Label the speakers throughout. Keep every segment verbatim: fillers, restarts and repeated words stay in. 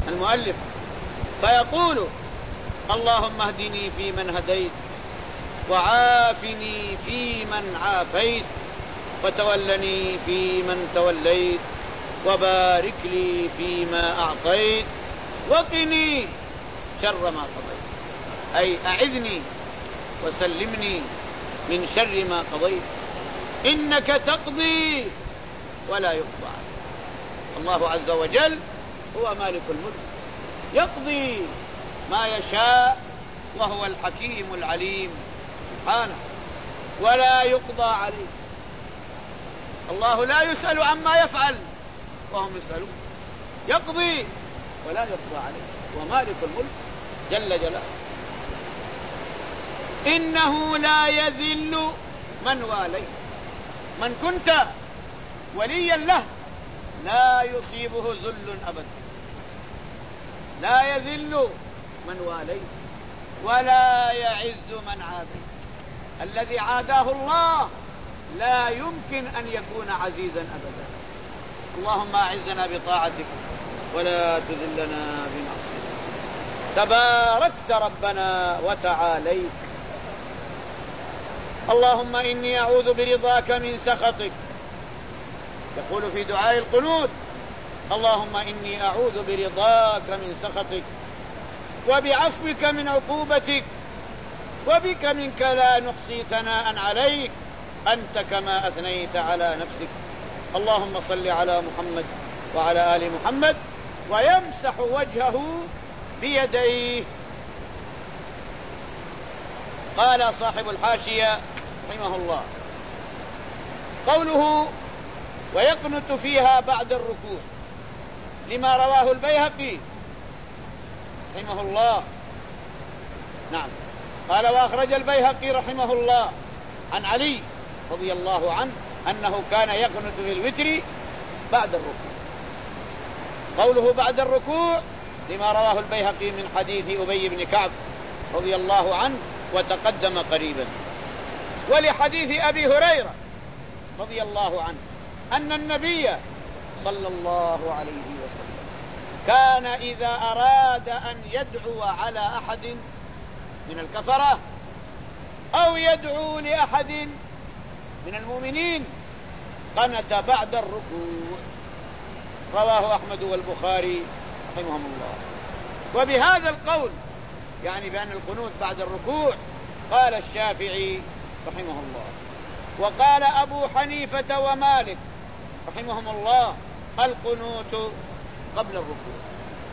Speaker 1: المؤلف فيقول اللهم اهدني فيمن هديت وعافني فيمن عافيت وتولني فيمن توليت وبارك لي فيما أعطيت وقني شر ما قضيت، أي أعذني وسلمني من شر ما قضيت، إنك تقضي ولا يقضى عليك. الله عز وجل هو مالك الملك يقضي ما يشاء وهو الحكيم العليم سبحانه، ولا يقضى عليه. الله لا يسأل عما يفعل وهم يسألون، يقضي ولا يقضى عليه، ومالك الملك جل جلاله. إنه لا يذل من واليت، من كنت وليا له لا يصيبه ذل أبدا، لا يذل من واليت ولا يعز من عاديت. الذي عاداه الله لا يمكن أن يكون عزيزا أبدا. اللهم أعزنا بطاعتك ولا تذلنا بمعصيتك. تباركت ربنا وتعاليت. اللهم إني أعوذ برضاك من سخطك. يقول في دعاء القنوت اللهم إني أعوذ برضاك من سخطك وبعفوك من عقوبتك وبك منك لا نحصي ثناء عليك أنت كما أثنيت على نفسك. اللهم صل على محمد وعلى آل محمد. ويمسح وجهه بيديه. قال صاحب الحاشية رحمه الله قوله ويقنت فيها بعد الركوع لما رواه البيهقي رحمه الله. نعم، قال وأخرج البيهقي رحمه الله عن علي رضي الله عنه أنه كان يقنت في الوتر بعد الركوع. قوله بعد الركوع لما رواه البيهقي من حديث أبي بن كعب رضي الله عنه وتقدم قريبا، ولحديث أبي هريرة رضي الله عنه أن النبي صلى الله عليه وسلم كان إذا أراد أن يدعو على أحد من الكفرة أو يدعو لأحد من المؤمنين قنت بعد الركوع. رواه أحمد والبخاري رحمهم الله. وبهذا القول يعني بأن القنوت بعد الركوع قال الشافعي رحمه الله، وقال أبو حنيفة ومالك رحمهم الله القنوت قبل الركوع.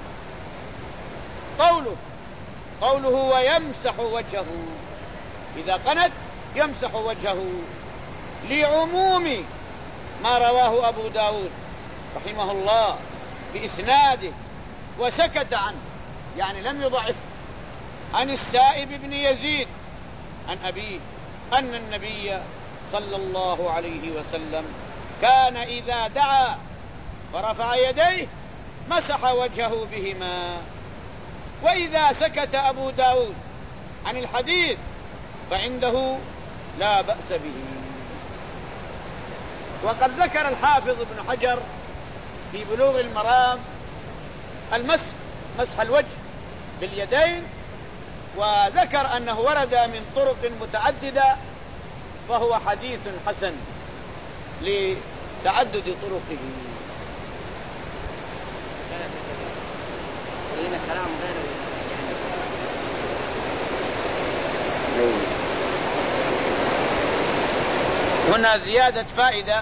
Speaker 1: قوله قوله ويمسح وجهه، إذا قنت يمسح وجهه لعموم ما رواه أبو داود رحمه الله بإسناده وسكت عنه، يعني لم يضعف، عن السائب بن يزيد عن أبيه أن النبي صلى الله عليه وسلم كان إذا دعا فرفع يديه مسح وجهه بهما. وإذا سكت أبو داود عن الحديث فعنده لا بأس به. وقد ذكر الحافظ ابن حجر في بلوغ المرام المسح مسح الوجه باليدين، وذكر أنه ورد من طرق متعددة فهو حديث حسن لتعدد طرقه.
Speaker 2: سيدنا كلام غير
Speaker 1: هنا زيادة فائدة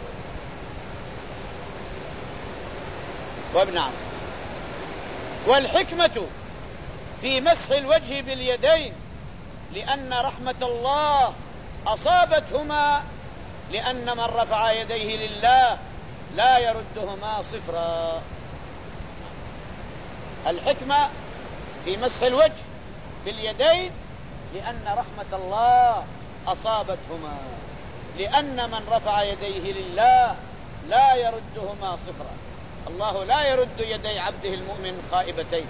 Speaker 1: وابن عم. والحكمة في مسح الوجه باليدين لأن رحمة الله أصابتهما، لأن من رفع يديه لله لا يردهما صفرا. الحكمة في مسح الوجه باليدين لأن رحمة الله أصابتهما، لأن من رفع يديه لله لا يردهما صفرا. الله لا يرد يدي عبده المؤمن خائبتين.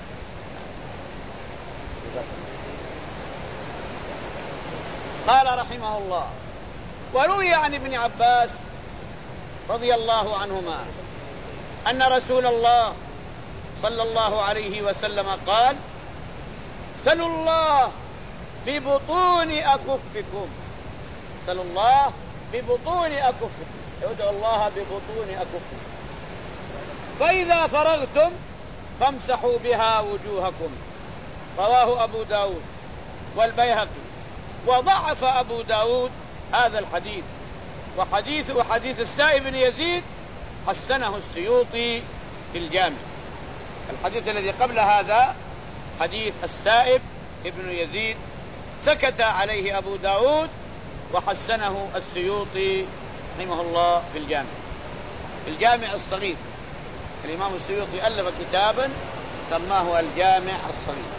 Speaker 1: قال رحمه الله وروي عن ابن عباس رضي الله عنهما أن رسول الله صلى الله عليه وسلم قال: سلوا الله ببطون أكفكم، سلوا الله ببطون أكفكم، ادعوا الله ببطون أكفكم، فإذا فرغتم فامسحوا بها وجوهكم. رواه أبو داود والبيهقي، وضعف أبو داود هذا الحديث، وحديث وحديث السائب بن يزيد حسنه السيوطي في الجامع. الحديث الذي قبل هذا حديث السائب ابن يزيد سكت عليه أبو داود وحسنه السيوطي رحمه الله في الجامع. في الجامع الصغير، الإمام السيوطي ألف كتابا سماه الجامع الصغير.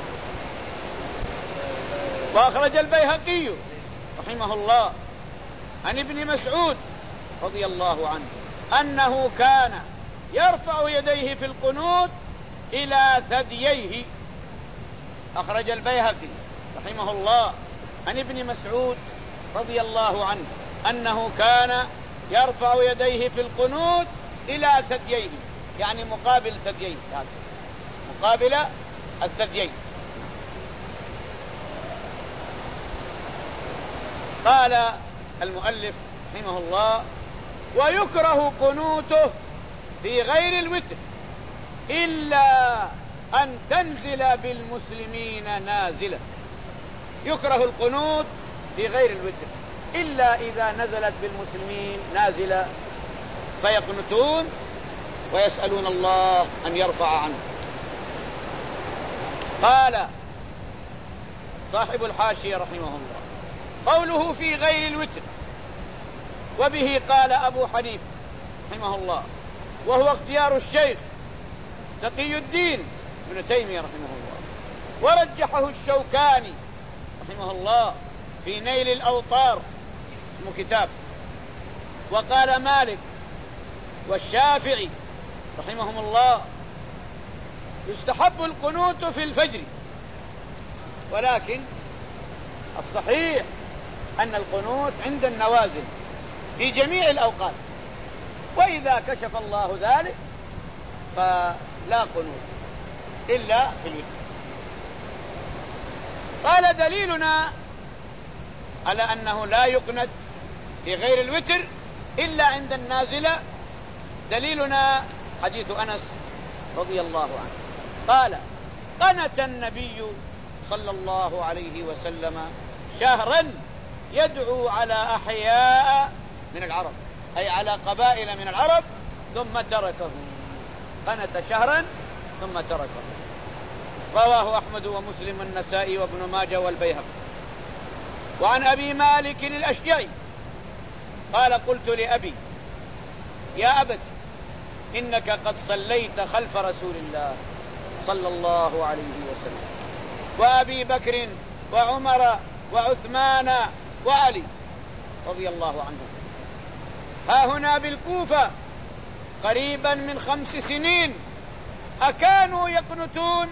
Speaker 1: وأخرج البيهقي رحمه الله عن ابن مسعود رضي الله عنه أنه كان يرفع يديه في القنوت إلى ثدييه. أخرج البيهقي رحمه الله عن ابن مسعود رضي الله عنه أنه كان يرفع يديه في القنوت إلى ثدييه، يعني مقابل ثدييه، مقابل الثديين. قال المؤلف رحمه الله: ويكره قنوته في غير الوتر إلا أن تنزل بالمسلمين نازلة. يكره القنوت في غير الوتر إلا إذا نزلت بالمسلمين نازلة فيقنتون ويسألون الله أن يرفع عنه. قال صاحب الحاشية رحمه الله: قوله في غير الوتر، وبه قال أبو حنيفة رحمه الله، وهو اختيار الشيخ تقي الدين ابن تيمية رحمه الله، ورجحه الشوكاني رحمه الله في نيل الأوطار، اسمه كتاب. وقال مالك والشافعي رحمهم الله: يستحب القنوت في الفجر، ولكن الصحيح أن القنوت عند النوازل في جميع الأوقات، وإذا كشف الله ذلك فلا قنوت إلا في الوتر. قال: دليلنا على أنه لا يقنت في غير الوتر إلا عند النازلة، دليلنا حديث أنس رضي الله عنه قال: قنت النبي صلى الله عليه وسلم شهرا يدعو على أحياء من العرب، أي على قبائل من العرب، ثم تركه. قنت شهرا ثم تركه. رواه أحمد ومسلم والنسائي وابن ماجه والبيهقي. وعن أبي مالك الأشجعي قال: قلت لأبي: يا أبت، إنك قد صليت خلف رسول الله صلى الله عليه وسلم وأبي بكر وعمر وعثمان وعلي رضي الله عنهم ها هنا بالكوفة قريبا من خمس سنين، أكانوا يقنتون؟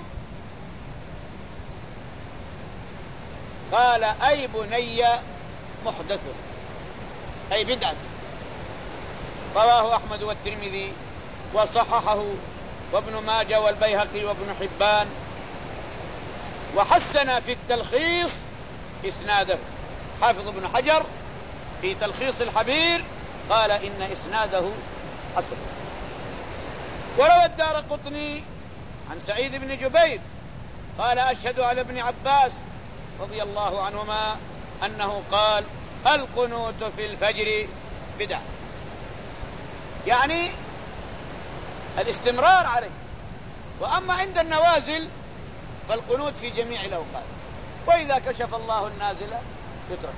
Speaker 1: قال: أي بني محدث، أي بدعة. رواه أحمد والترمذي وصححه وابن ماجه والبيهقي وابن حبان، وحسن في التلخيص إسناده. حافظ ابن حجر في تلخيص الحبير قال: إن إسناده حسن. وروى الدارقطني عن سعيد بن جبير قال: أشهد على ابن عباس رضي الله عنهما أنه قال: القنوت في الفجر بدعة، يعني الاستمرار عليه. وأما عند النوازل فالقنوت في جميع الأوقات، وإذا كشف الله النازلة يترك.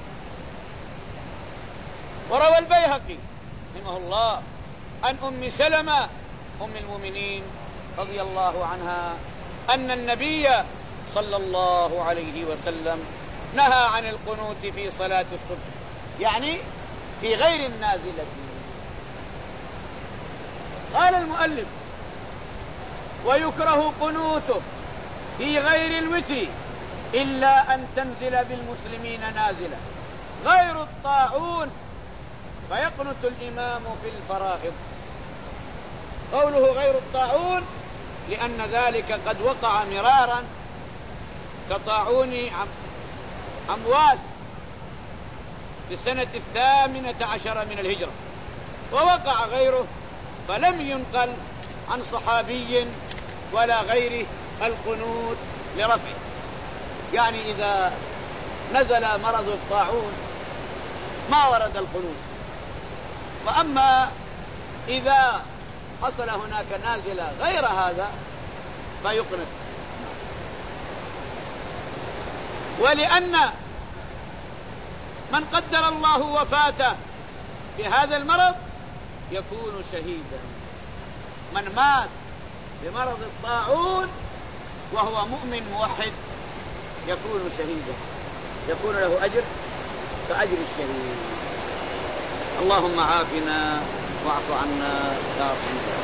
Speaker 1: وروى البيهقي رحمه الله عن أم سلمة أم المؤمنين رضي الله عنها أن النبي صلى الله عليه وسلم نهى عن القنوت في صلاة الصبح، يعني في غير النازلة. قال المؤلف: ويكره قنوته في غير الوتر إلا أن تنزل بالمسلمين نازلة غير الطاعون فيقنت الإمام في الفرائض. قوله غير الطاعون لأن ذلك قد وقع مرارا كطاعون أمواس في السنة الثامنة عشر من الهجرة، ووقع غيره فلم ينقل عن صحابي ولا غيره القنوت لرفعه. يعني إذا نزل مرض الطاعون ما ورد القنوت، وأما إذا حصل هناك نازلة غير هذا فيقنت. ولأن من قدر الله وفاته بهذا المرض يكون شهيدا. من مات بمرض الطاعون وهو مؤمن موحد يكون شهيدا، يكون له أجر كأجر الشهيد. اللهم عافنا واعف عنا يا رب.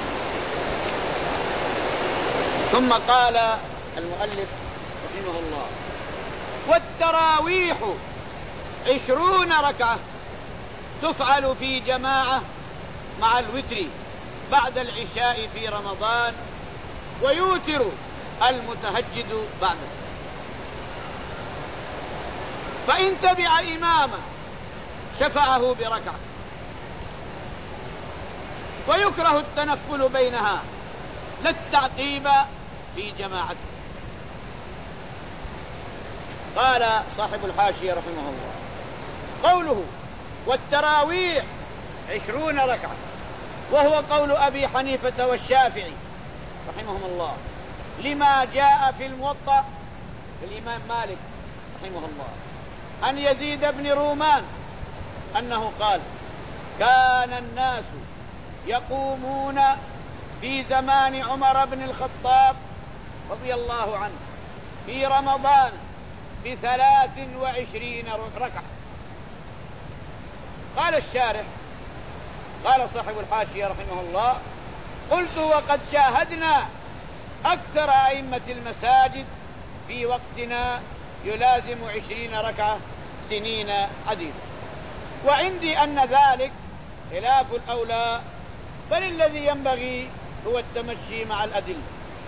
Speaker 1: ثم قال المؤلف رحمه الله: والتراويح عشرون ركعة تفعل في جماعة مع الوتر بعد العشاء في رمضان، ويوتر المتهجد بعده. فإن تبع إماما شفعه بركعة، ويكره التنفل بينها لا التعقيب في جماعته. قال صاحب الحاشية رحمه الله: قوله والتراويح عشرون ركعة وهو قول أبي حنيفة والشافعي رحمهم الله، لما جاء في الموطأ الإمام مالك رحمه الله عن يزيد بن رومان أنه قال: كان الناس يقومون في زمان عمر بن الخطاب رضي الله عنه في رمضان بثلاث وعشرين ركعة. قال الشارح، قال صاحب الحاشية رحمه الله: قلت وقد شاهدنا أكثر أئمة المساجد في وقتنا يلازم عشرين ركعة سنين عديدة، وعندي أن ذلك خلاف الأولى، بل الذي ينبغي هو التمشي مع الأدلة.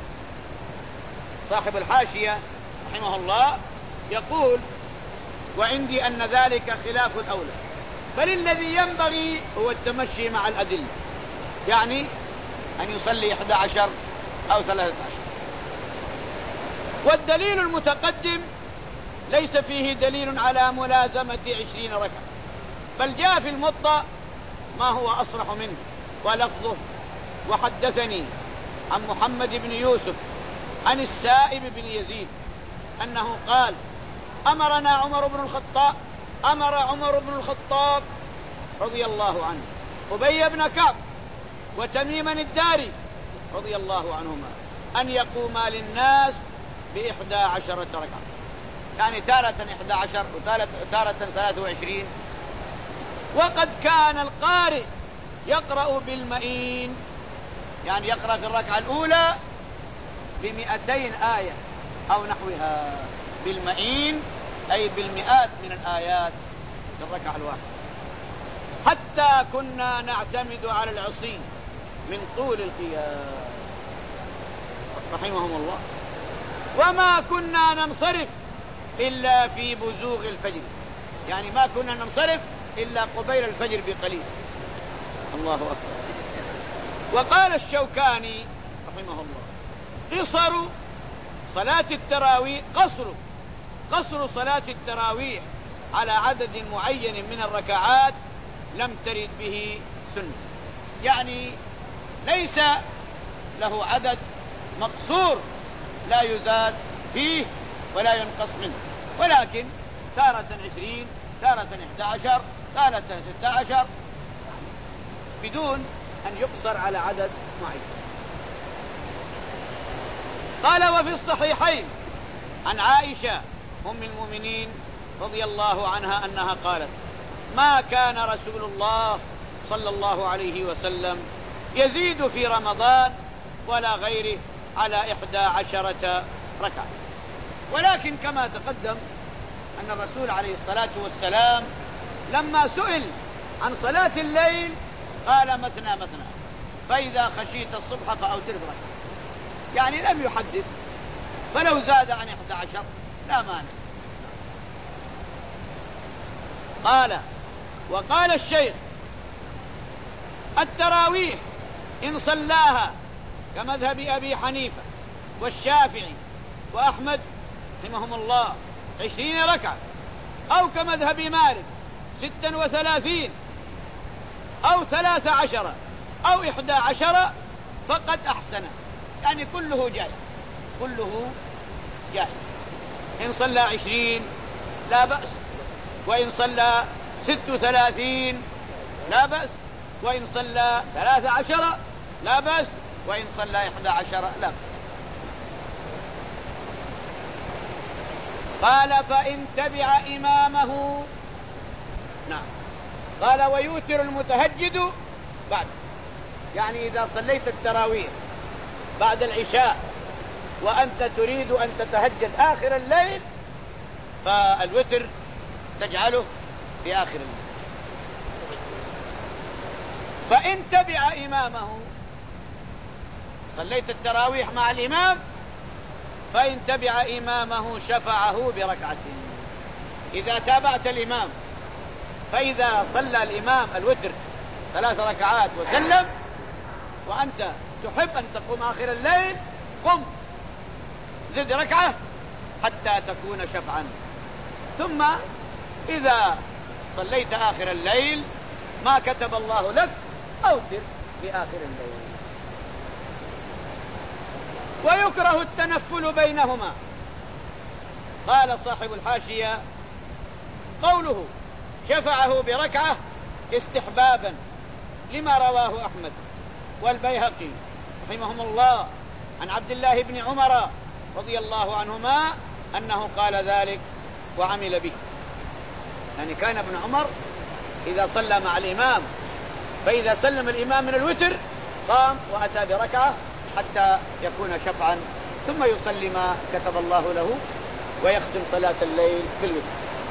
Speaker 1: صاحب الحاشية رحمه الله يقول: وعندي أن ذلك خلاف الأولى، بل الذي ينبغي هو التمشي مع الأدلة، يعني أن يصلي إحدى عشر أو ثلاثة عشر. والدليل المتقدم ليس فيه دليل على ملازمة عشرين ركعة، بل جاء في الموطأ ما هو أصرح منه ولفظه: وحدثني عن محمد بن يوسف عن السائب بن يزيد أنه قال: أمرنا عمر بن الخطاب أمر عمر بن الخطاب رضي الله عنه أبي بن كعب وتميما الداري رضي الله عنهما أن يقوما للناس بإحدى عشرة ركعة، يعني تارة إحدى عشر وتارة ثلاثة وعشرين. وقد كان القارئ يقرأ بالمئين، يعني يقرأ في الركعة الأولى بمئتين آية أو نحوها، بالمئين أي بالمئات من الآيات في الركعة الواحدة، حتى كنا نعتمد على العصي من طول القيام رحمهم الله، وما كنا ننصرف إلا في بزوغ الفجر، يعني ما كنا ننصرف إلا قبيل الفجر بقليل. الله أكبر. وقال الشوكاني رحمه الله: قصر صلاة التراويح قصر قصر صلاة التراويح على عدد معين من الركعات لم ترد به سنة، يعني ليس له عدد مقصور لا يزاد فيه ولا ينقص منه، ولكن تارة عشرين، تارة احدى عشر، تارة ستة عشر، بدون أن يقصر على عدد معين. قال: وفي الصحيحين عن عائشة أم المؤمنين رضي الله عنها أنها قالت: ما كان رسول الله صلى الله عليه وسلم يزيد في رمضان ولا غيره على إحدى عشرة ركعة. ولكن كما تقدم أن الرسول عليه الصلاة والسلام لما سئل عن صلاة الليل قال: مثنى مثنى، فإذا خشيت الصبح فأوتر بركعة. يعني لم يحدد، فلو زاد عن إحدى عشر لا مانع. قال وقال الشيخ التراويح إن صلاها كمذهب أبي حنيفة والشافعي وأحمد رحمهم الله عشرين ركعة، أو كمذهب مالك ستا وثلاثين، أو ثلاث عشر، أو إحدى عشر، فقد أحسن. يعني كله جائز، كله جائز. إن صلى عشرين لا بأس، وإن صلى ست وثلاثين لا بأس، وإن صلى ثلاث عشر لا بأس، وإن صلى إحدى عشر لا بأس. قال فإن تبع إمامه، نعم، قال ويوتر المتهجد بعد. يعني إذا صليت التراويح بعد العشاء وأنت تريد أن تتهجد آخر الليل، فالوتر تجعله في آخر الليل. فإن تبع إمامه، صليت التراويح مع الإمام، فإن تبع إمامه شفعه بركعتين. إذا تابعت الإمام، فإذا صلى الإمام الوتر ثلاث ركعات وسلم، وأنت تحب أن تقوم آخر الليل، قم زد ركعة حتى تكون شفعا. ثم إذا صليت آخر الليل ما كتب الله لك، أوتر في آخر الليل. ويكره التنفل بينهما. قال صاحب الحاشية قوله شفعه بركعة استحبابا لما رواه أحمد والبيهقي رحمهم الله عن عبد الله بن عمر رضي الله عنهما أنه قال ذلك وعمل به. يعني كان ابن عمر إذا صلى مع الإمام، فإذا سلم الإمام من الوتر قام وأتى بركعة حتى يكون شفعا، ثم يصلي ما كتب الله له ويختم صلاة الليل بالوتر.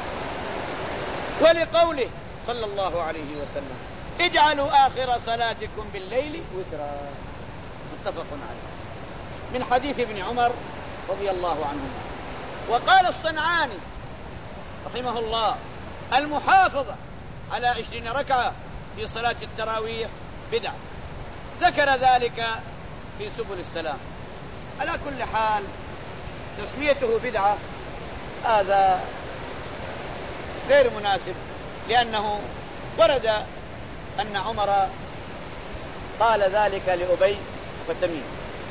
Speaker 1: ولقوله صلى الله عليه وسلم اجعلوا آخر صلاتكم بالليل وترا، متفق عليه، من حديث ابن عمر رضي الله عنهما. وقال الصنعاني رحمه الله المحافظة على عشرين ركعة في صلاة التراويح بدعة، ذكر ذلك في سبل السلام. على كل حال تسميته بدعة هذا غير مناسب، لأنه ورد أن عمر قال ذلك لأبي وتميم.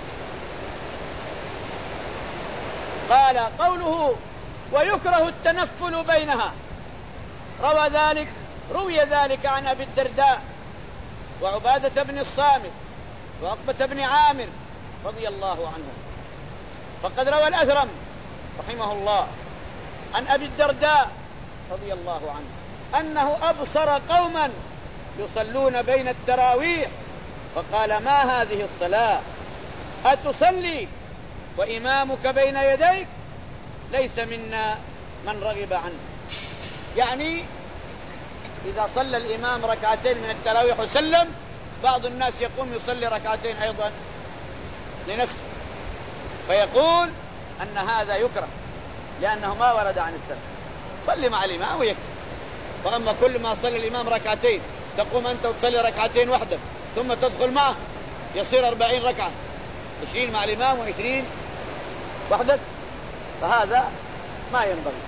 Speaker 1: قال قوله ويكره التنفل بينها، روى ذلك روي ذلك عن أبي الدرداء وعبادة بن الصامت وعقبة بن عامر رضي الله عنهم. فقد روى الأثرم رحمه الله عن أبي الدرداء رضي الله عنه أنه أبصر قوما يصلون بين التراويح، فقال ما هذه الصلاة؟ أتصلي وإمامك بين يديك؟ ليس منا من رغب عنه. يعني إذا صلى الإمام ركعتين من التراويح وسلم، بعض الناس يقوم يصلي ركعتين أيضا لنفسه، فيقول أن هذا يكره لأنه ما ورد عن السلف. صلي مع الإمام ويكفي. وأما كل ما صلى الإمام ركعتين تقوم أنت وتصلي ركعتين وحدك ثم تدخل معه، يصير أربعين ركعة، عشرين مع الإمام وعشرين وحدك، فهذا ما ينبغي.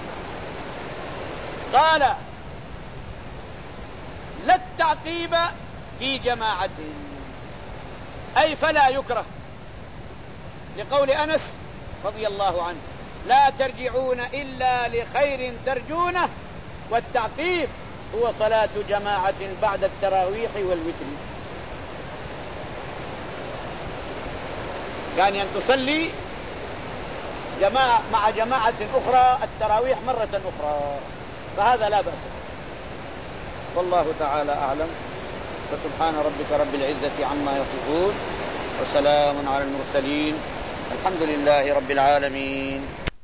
Speaker 1: قال لا التعقيب في جماعة، أي فلا يكره، لقول أنس رضي الله عنه لا ترجعون إلا لخير ترجونه، والتعقيب هو صلاة جماعة بعد التراويح والوتر. يعني أن تصلي جماعة مع جماعة أخرى التراويح مرة أخرى، فهذا لا بأس. والله تعالى أعلم. فسبحان ربك رب العزة عما يصفون، وسلام على المرسلين، الحمد لله رب العالمين.